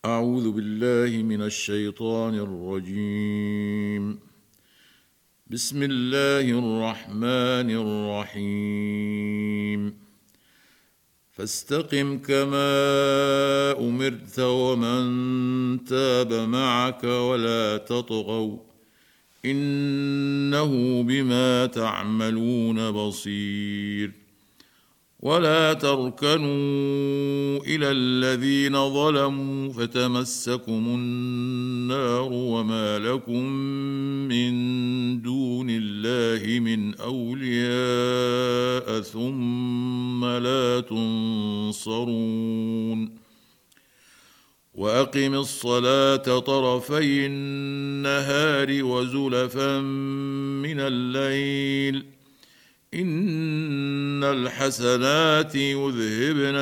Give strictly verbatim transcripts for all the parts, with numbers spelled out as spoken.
أعوذ بالله من الشيطان الرجيم. بسم الله الرحمن الرحيم. فاستقم كما أمرت ومن تاب معك ولا تطغوا إنه بما تعملون بصير. ولا تركنوا إلى الذين ظلموا فتمسكم النار وما لكم من دون الله من أولياء ثم لا تنصرون. وأقم الصلاة طرفي النهار وزلفا من الليل إن الحسنات يذهبن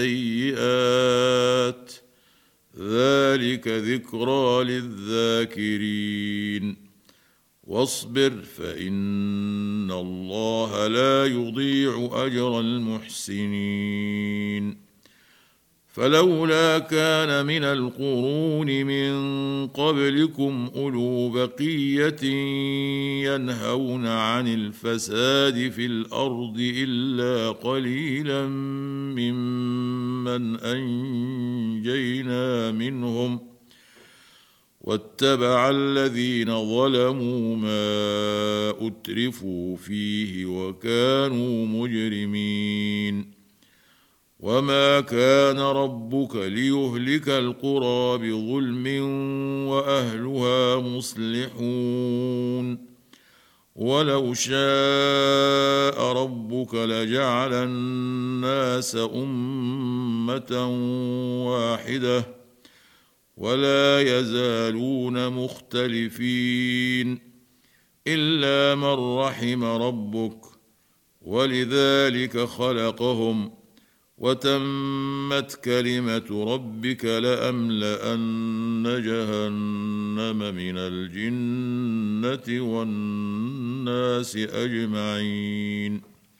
السيئات ذلك ذكرى للذاكرين. واصبر فإن الله لا يضيع أجر المحسنين. فلولا كان من القرون من قبلكم أولو بقية ينهون عن الفساد في الأرض إلا قليلا ممن أنجينا منهم واتبع الذين ظلموا ما أترفوا فيه وكانوا مجرمين. وما كان ربك ليهلك القرى بظلم وأهلها مصلحون. ولو شاء ربك لجعل الناس أمة واحدة ولا يزالون مختلفين إلا من رحم ربك ولذلك خلقهم وتمت كلمة ربك لأملأن جهنم من الجنة والناس أجمعين.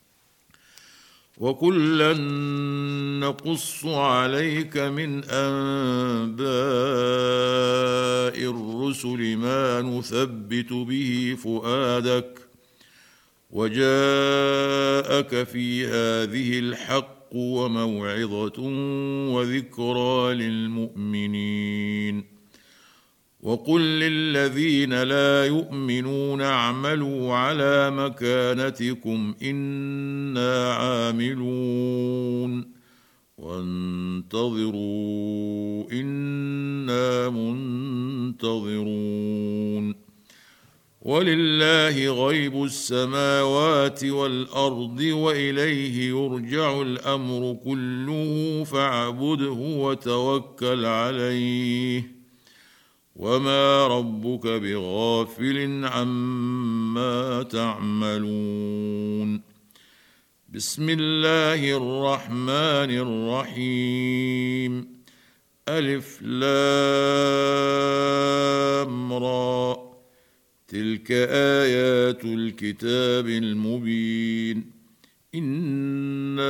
وكلا نقص عليك من أنباء الرسل ما نثبت به فؤادك وجاءك في هذه الحق وموعظة وذكرى للمؤمنين. وقل للذين لا يؤمنون اعملوا على مكانتكم إنا عاملون وانتظروا إنا منتظرون. ولله غيب السماوات والأرض وإليه يرجع الأمر كله فاعبده وتوكل عليه وما ربك بغافل عما تعملون. بسم الله الرحمن الرحيم. ألف لام را تلك آيات الكتاب المبين. إنا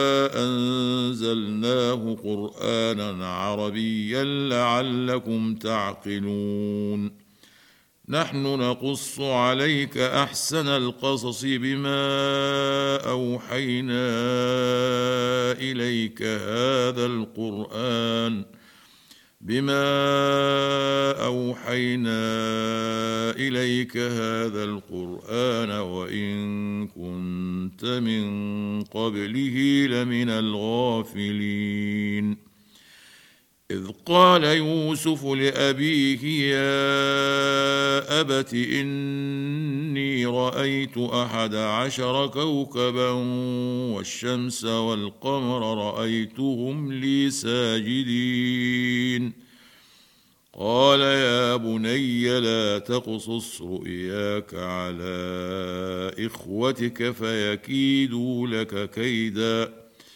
أنزلناه قرآنا عربيا لعلكم تعقلون. نحن نقص عليك أحسن القصص بما أوحينا إليك هذا القرآن بما أوحينا إليك هذا القرآن وإن كنت من قبله لمن الغافلين. إذ قال يوسف لأبيه يا أبت إني رأيت أحد عشر كوكبا والشمس والقمر رأيتهم لي ساجدين. قال يا بني لا تقصص رؤياك على إخوتك فيكيدوا لك كيدا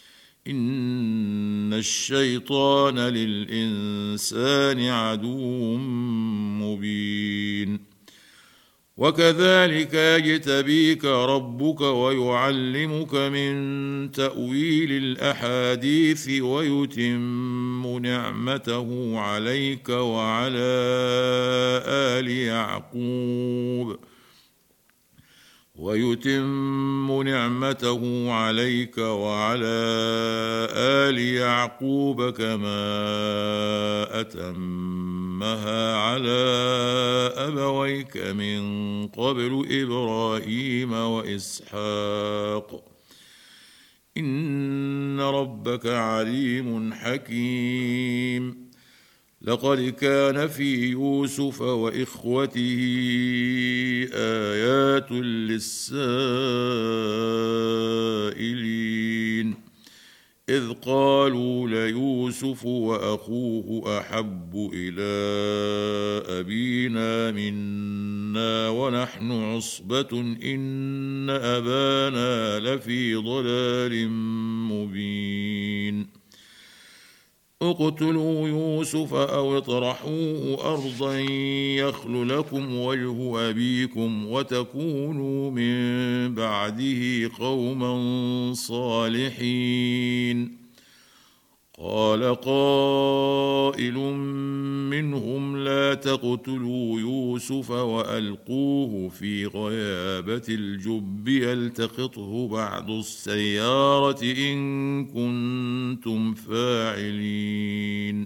إن الشيطان للإنسان عدو مبين. وكذلك يجتبيك ربك ويعلمك من تأويل الأحاديث ويتم نعمته عليك وعلى آل يعقوب ويتم نعمته عليك وعلى آل يعقوب كما أتمها على أبويك من قبل إبراهيم وإسحاق إن ربك عليم حكيم لقد كان في يوسف وإخوته آيات للسائلين إذ قالوا ليوسف وأخوه أحب إلى أبينا منا ونحن عصبة إن أبانا لفي ضلال مبين اقتلوا يوسف أو اطرحوه أرضا يخل لكم وجه أبيكم وتكونوا من بعده قوما صالحين قال قائل منهم لا تقتلوا يوسف وألقوه في غيابة الجب يلتقطه بعض السيارة إن كنتم فاعلين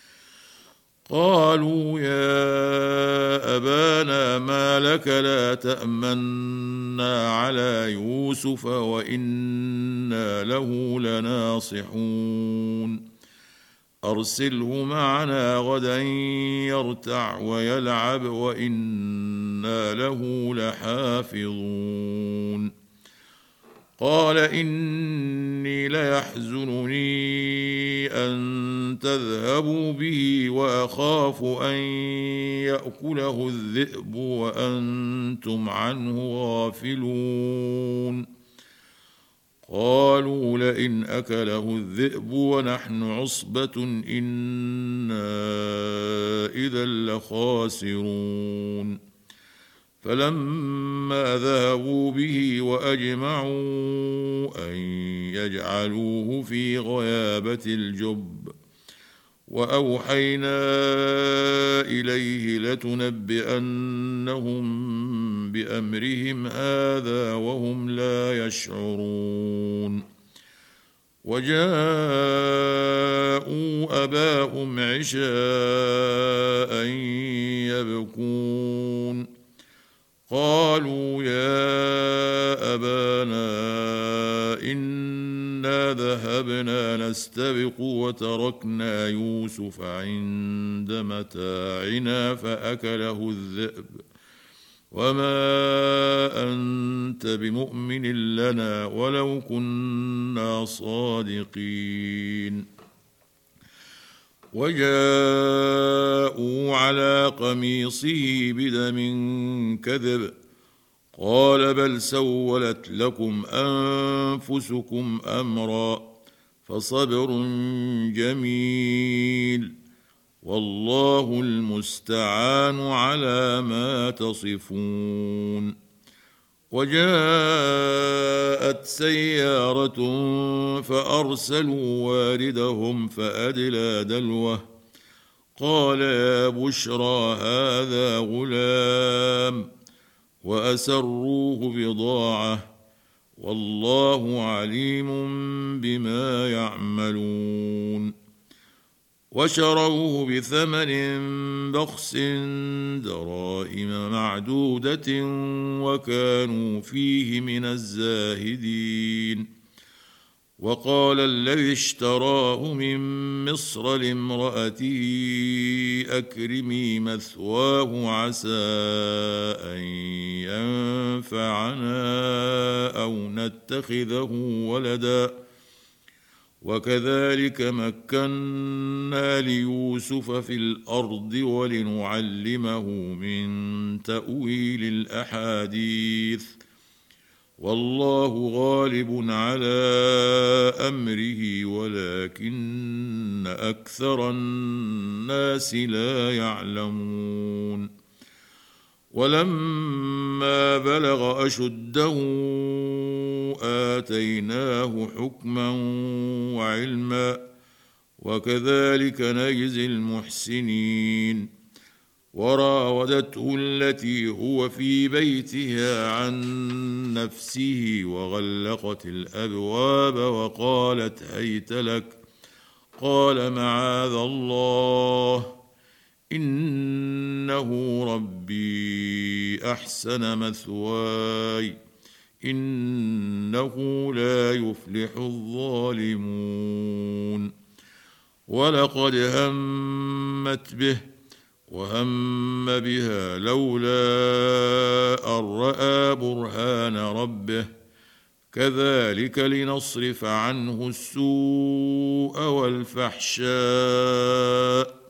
قالوا يا أبانا ما لك لا تأمنا على يوسف وإنا له لناصحون أرسله معنا غدا يرتع ويلعب وإنا له لحافظون قال إني ليحزنني أن تذهبوا به وأخاف أن يأكله الذئب وأنتم عنه غافلون قالوا لئن أكله الذئب ونحن عصبة إنا إذا لخاسرون فلما ذهبوا به وأجمعوا أن يجعلوه في غيابة الجب وأوحينا إليه لتنبئنهم بأمرهم هذا وهم لا يشعرون وجاءوا أباهم عشاء يبكون قالوا يا أبانا إنا ذهبنا نستبق وتركنا يوسف عند متاعنا فأكله الذئب وما أنت بمؤمن لنا ولو كنا صادقين وجاءوا على قميصه بدم كذب قال بل سولت لكم أنفسكم أمرا فصبر جميل والله المستعان على ما تصفون وجاءت سيارة فأرسلوا واردهم فأدلى دلوه قال يا بشرى هذا غلام وأسروه بضاعة والله عليم بما يعملون وشروه بثمن بخس دراهم معدودة وكانوا فيه من الزاهدين وقال الذي اشتراه من مصر لامرأته أكرمي مثواه عسى أن ينفعنا أو نتخذه ولدا وكذلك مكنا ليوسف في الأرض ولنعلمه من تأويل الأحاديث والله غالب على أمره ولكن أكثر الناس لا يعلمون ولما بلغ أشده آتيناه حكما وعلما وكذلك نجزي المحسنين. وراودته التي هو في بيتها عن نفسه وغلقت الأبواب وقالت هيت لك، قال معاذ الله إنه ربي أحسن مثواي إنه لا يفلح الظالمون. ولقد همت به وهم بها لولا أن رأى برهان ربه كذلك لنصرف عنه السوء والفحشاء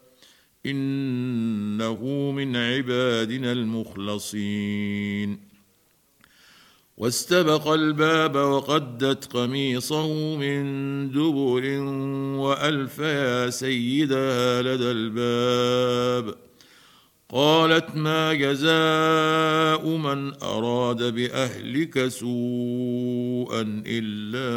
إنه من عبادنا المخلصين. واستبق الباب وقدت قميصه من دبر وألف يا سيدها لدى الباب. قالت ما جزاء من أراد بأهلك سوءا إلا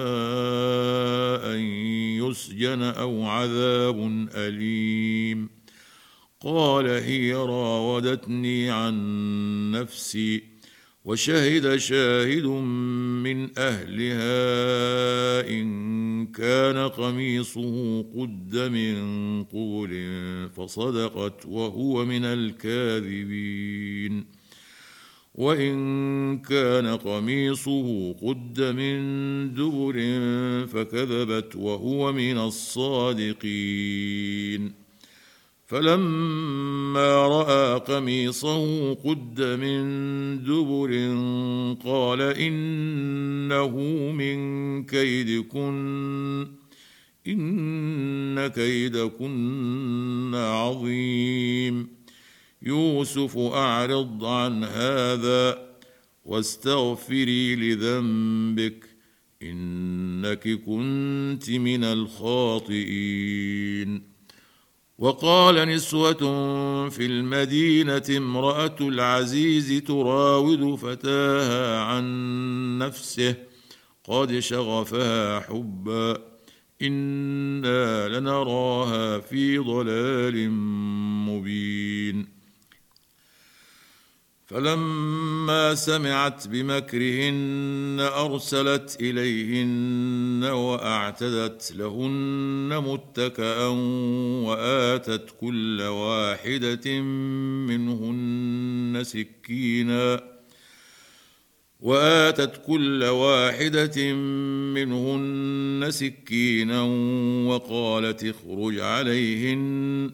أن يسجن أو عذاب أليم. قال هي راودتني عن نفسي وشهد شاهد من أهلها إن كان قميصه قد من قبل فصدقت وهو من الكاذبين. وإن كان قميصه قد من دبر فكذبت وهو من الصادقين. فلما رأى قميصه قد من دبر قال إنه من كيدكن إن كيدكن عظيم. يوسف أعرض عن هذا واستغفري لذنبك إنك كنت من الخاطئين. وقال نسوة في المدينة امرأة العزيز تراود فتاها عن نفسه قد شغفها حبا إنا لنراها في ضلال مبين. فلما سمعت بمكرهن أرسلت إليهن وأعتدت لهن متكأ وآتت كل واحدة منهن سكينا وآتت كل واحدة منهن سكينا وقالت اخرج عليهن.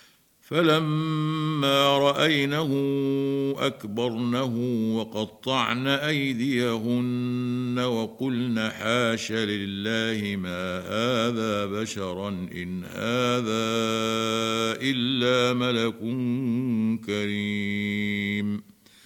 فلما رأينه أكبرنه وقطعن أيديهن وقلن حاش لله ما هذا بشرا إن هذا إلا ملك كريم.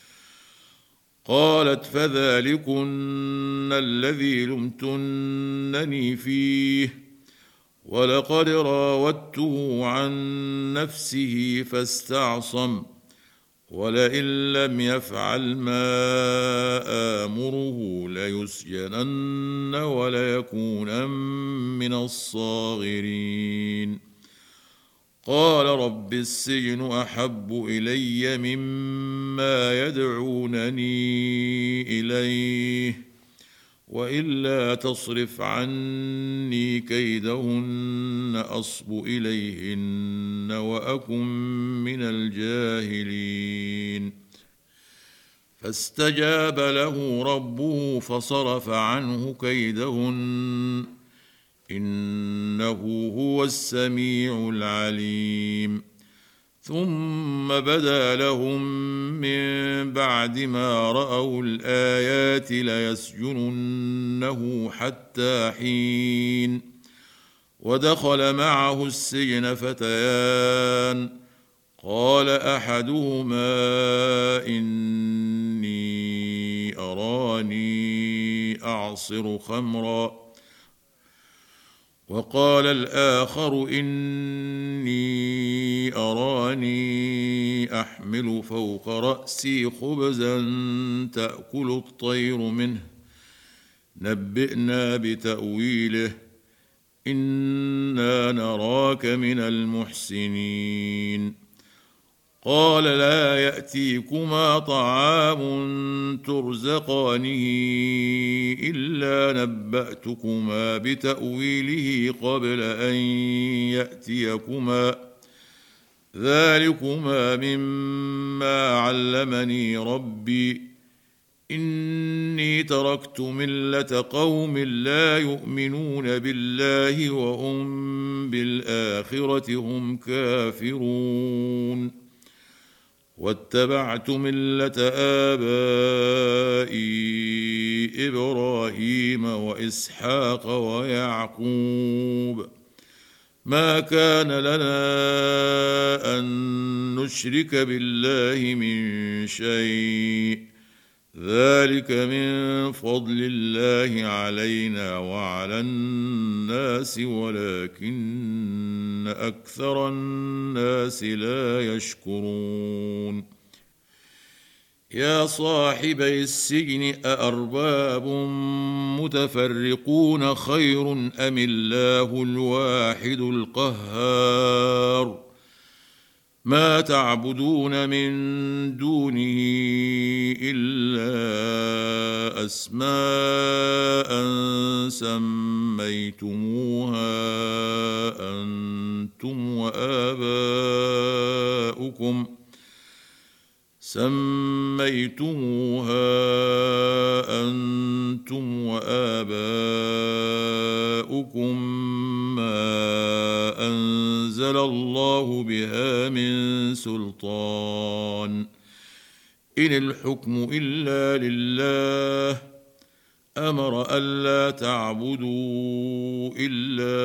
قالت فذلكن الذي لمتنني فيه ولقد راودته عن نفسه فاستعصم ولئن لم يفعل ما آمره ليسجنن وليكونن من الصاغرين. قال رب السجن أحب إلي مما يدعونني إليه وإلا تصرف عني كيدهن أصب إليهن وأكن من الجاهلين. فاستجاب له ربه فصرف عنه كيدهن إنه هو السميع العليم. ثم بدا لهم من بعد ما رأوا الآيات ليسجننه حتى حين. ودخل معه السجن فتيان قال أحدهما إني أراني أعصر خمرا وقال الآخر إني أراني إني أحمل فوق رأسي خبزا تأكل الطير منه نبئنا بتأويله إنا نراك من المحسنين قال لا يأتيكما طعام ترزقانه إلا نبأتكما بتأويله قبل أن يأتيكما ذلكما مما علمني ربي إني تركت ملة قوم لا يؤمنون بالله وهم بالآخرة هم كافرون واتبعت ملة آبائي إبراهيم وإسحاق ويعقوب ما كان لنا أن نشرك بالله من شيء ذلك من فضل الله علينا وعلى الناس ولكن أكثر الناس لا يشكرون يا صاحبي السجن أأرباب متفرقون خير أم الله الواحد القهار ما تعبدون من دونه إلا أسماء سميتموها أنتم وآباؤكم سميتموها أنتم وآباؤكم ما أنزل الله بها من سلطان إن الحكم إلا لله أمر ألا تعبدوا إلا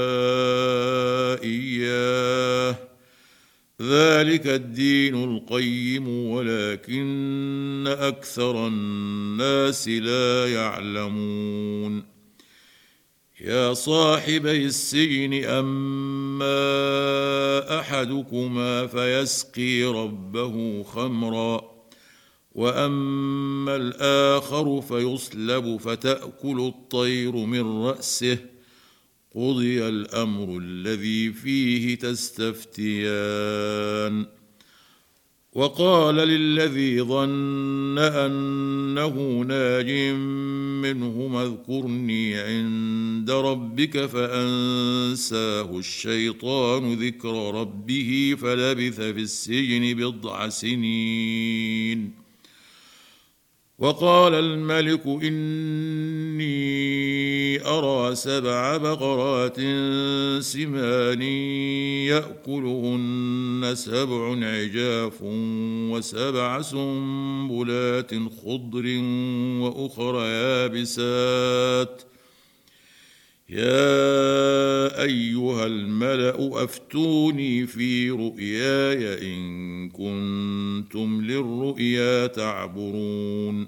إياه ذلك الدين القيم ولكن أكثر الناس لا يعلمون يا صاحبي السجن أما أحدكما فيسقي ربه خمرا وأما الآخر فيصلب فتأكل الطير من رأسه قضي الأمر الذي فيه تستفتيان وقال للذي ظن أنه ناج منهما اذكرني عند ربك فأنساه الشيطان ذكر ربه فلبث في السجن بضع سنين وقال الملك إني أرى سبع بقرات سمان يأكلهن سبع عجاف وسبع سنبلات خضر وأخر يابسات يا أيها الملأ أفتوني في رؤياي إن كنتم للرؤيا تعبرون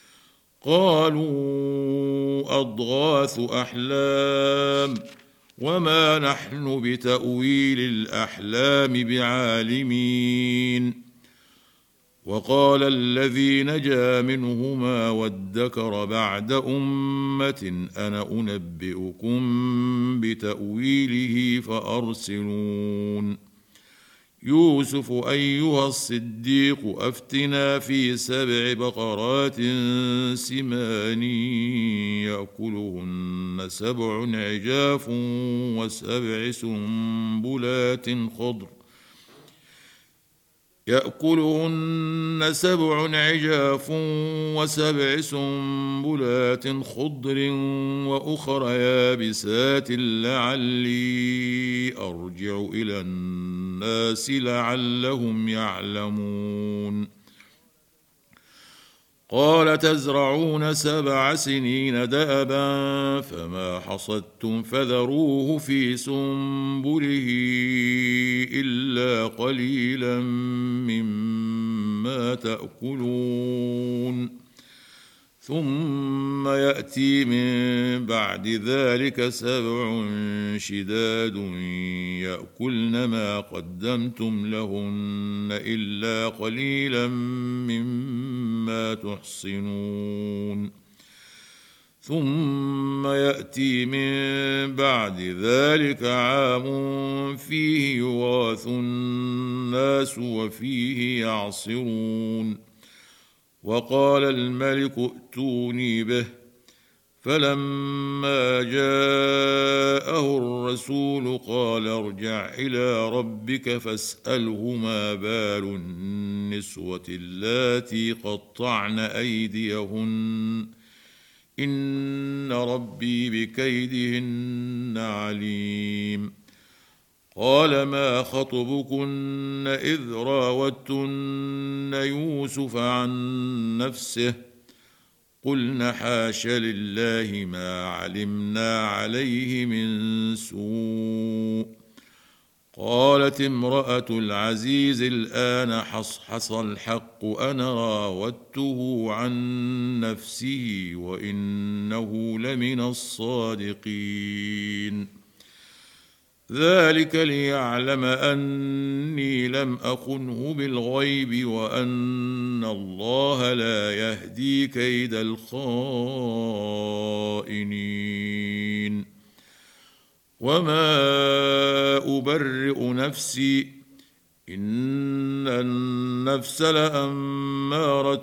قالوا أضغاث أحلام وما نحن بتأويل الأحلام بعالمين وقال الذي نجا منهما وادكر بعد أمة أنا أنبئكم بتأويله فأرسلون يوسف أيها الصديق أفتنا في سبع بقرات سمان يأكلهن سبع عجاف وسبع سنبلات خضر يأكلهن سبع عجاف وسبع سنبلات خضر وأخر يابسات لعلي أرجع إلى الناس لعلهم يعلمون قال تزرعون سبع سنين دأبا فما حصدتم فذروه في سنبله إلا قليلا مما تأكلون ثم يأتي من بعد ذلك سبع شداد يأكلن ما قدمتم لهن إلا قليلا مما تحصنون ثم يأتي من بعد ذلك عام فيه يغاث الناس وفيه يعصرون وقال الملك ائتوني به فلما جاءه الرسول قال ارجع إلى ربك فاسأله ما بال النسوة اللاتي قطعن أيديهن إن ربي بكيدهن عليم قال ما خطبكن إذ راوتن يوسف عن نفسه قلن حاش لله ما علمنا عليه من سوء قالت امرأة العزيز الآن حصحص الحق أنا راودته عن نفسه وإنه لمن الصادقين ذلك ليعلم أني لم أخنه بالغيب وأن الله لا يهدي كيد الخائنين وما أبرئ نفسي إن النفس لأمارة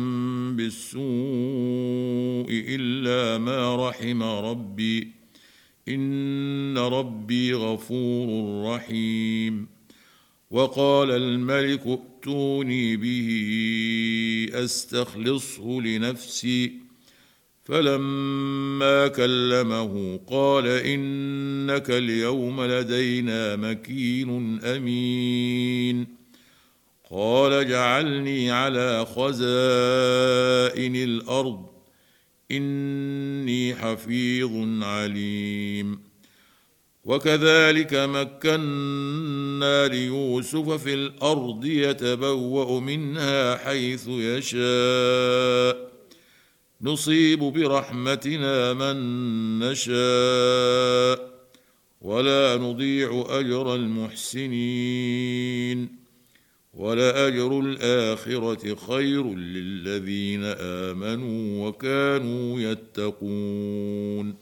بالسوء إلا ما رحم ربي إن ربي غفور رحيم وقال الملك ائتوني به أستخلصه لنفسي فلما كلمه قال إنك اليوم لدينا مكين أمين قال اجعلني على خزائن الأرض إني حفيظ عليم وكذلك مكنا ليوسف في الأرض يتبوأ منها حيث يشاء نصيب برحمتنا من نشاء ولا نضيع أجر المحسنين ولأجر الآخرة خير للذين آمنوا وكانوا يتقون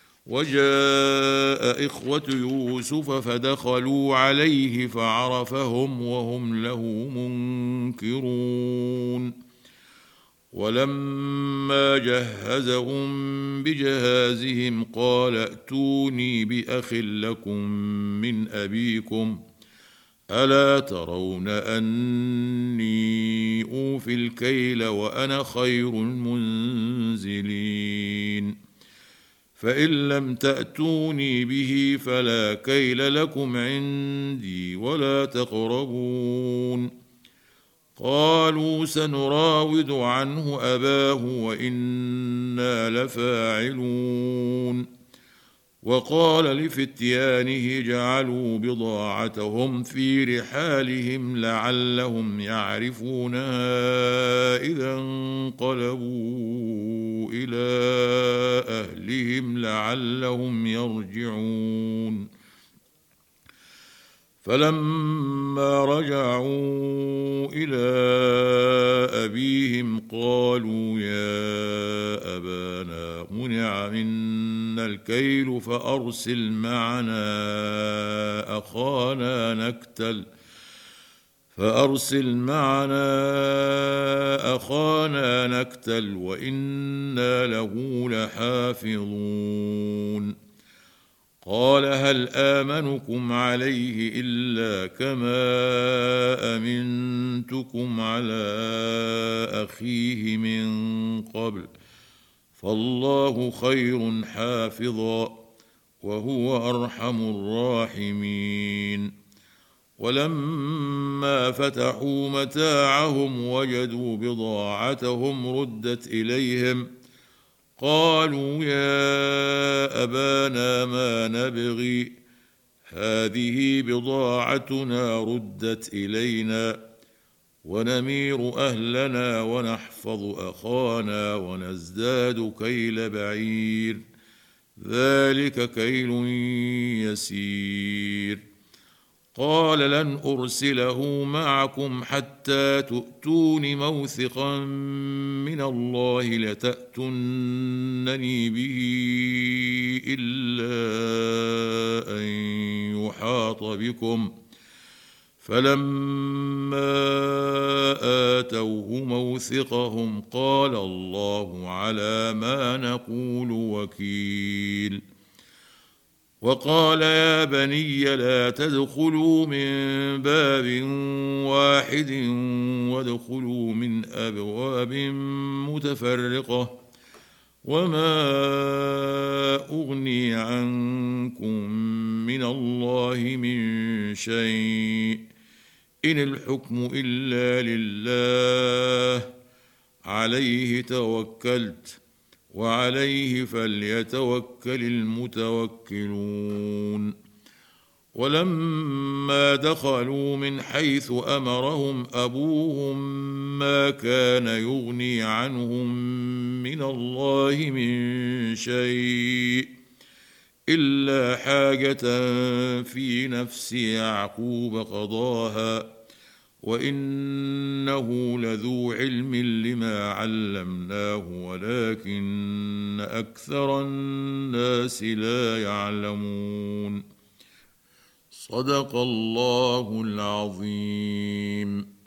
وجاء إخوة يوسف فدخلوا عليه فعرفهم وهم له منكرون ولما جهزهم بجهازهم قال ائتوني بأخ لكم من أبيكم ألا ترون أني أوفي الكيل وأنا خير المنزلين فإن لم تأتوني به فلا كيل لكم عندي ولا تقربون قالوا سنراود عنه أباه وإنا لفاعلون وقال لفتيانه جعلوا بضاعتهم في رحالهم لعلهم يعرفونها إذا انقلبوا إلى أهلهم لعلهم يرجعون فلما رجعوا إلى أبيهم قالوا يا أبانا منع منا الكيل فأرسل معنا أخانا نكتل فأرسل معنا أخانا نكتل وإنا له لحافظون قال هل آمنكم عليه إلا كما أمنتكم على أخيه من قبل فالله خير حافظا وهو أرحم الراحمين ولما فتحوا متاعهم وجدوا بضاعتهم ردت إليهم قالوا يا أبانا ما نبغي هذه بضاعتنا ردت إلينا ونمير أهلنا ونحفظ أخانا ونزداد كيل بعير، ذلك كيل يسير. قال لن أرسله معكم حتى تؤتون موثقا من الله لتأتونني به إلا أن يحاط بكم. فلما آتوه موثقهم قال الله على ما نقول وكيل. وقال يا بني لا تدخلوا من باب واحد وادخلوا من أبواب متفرقة، وما أغني عنكم من الله من شيء، إن الحكم إلا لله، عليه توكلت وعليه فليتوكل المتوكلون. ولما دخلوا من حيث أمرهم أبوهم ما كان يغني عنهم من الله من شيء إلا حاجة في نفس يعقوب قضاها، وإنه لذو علم لما علمناه ولكن أكثر الناس لا يعلمون. صدق الله العظيم.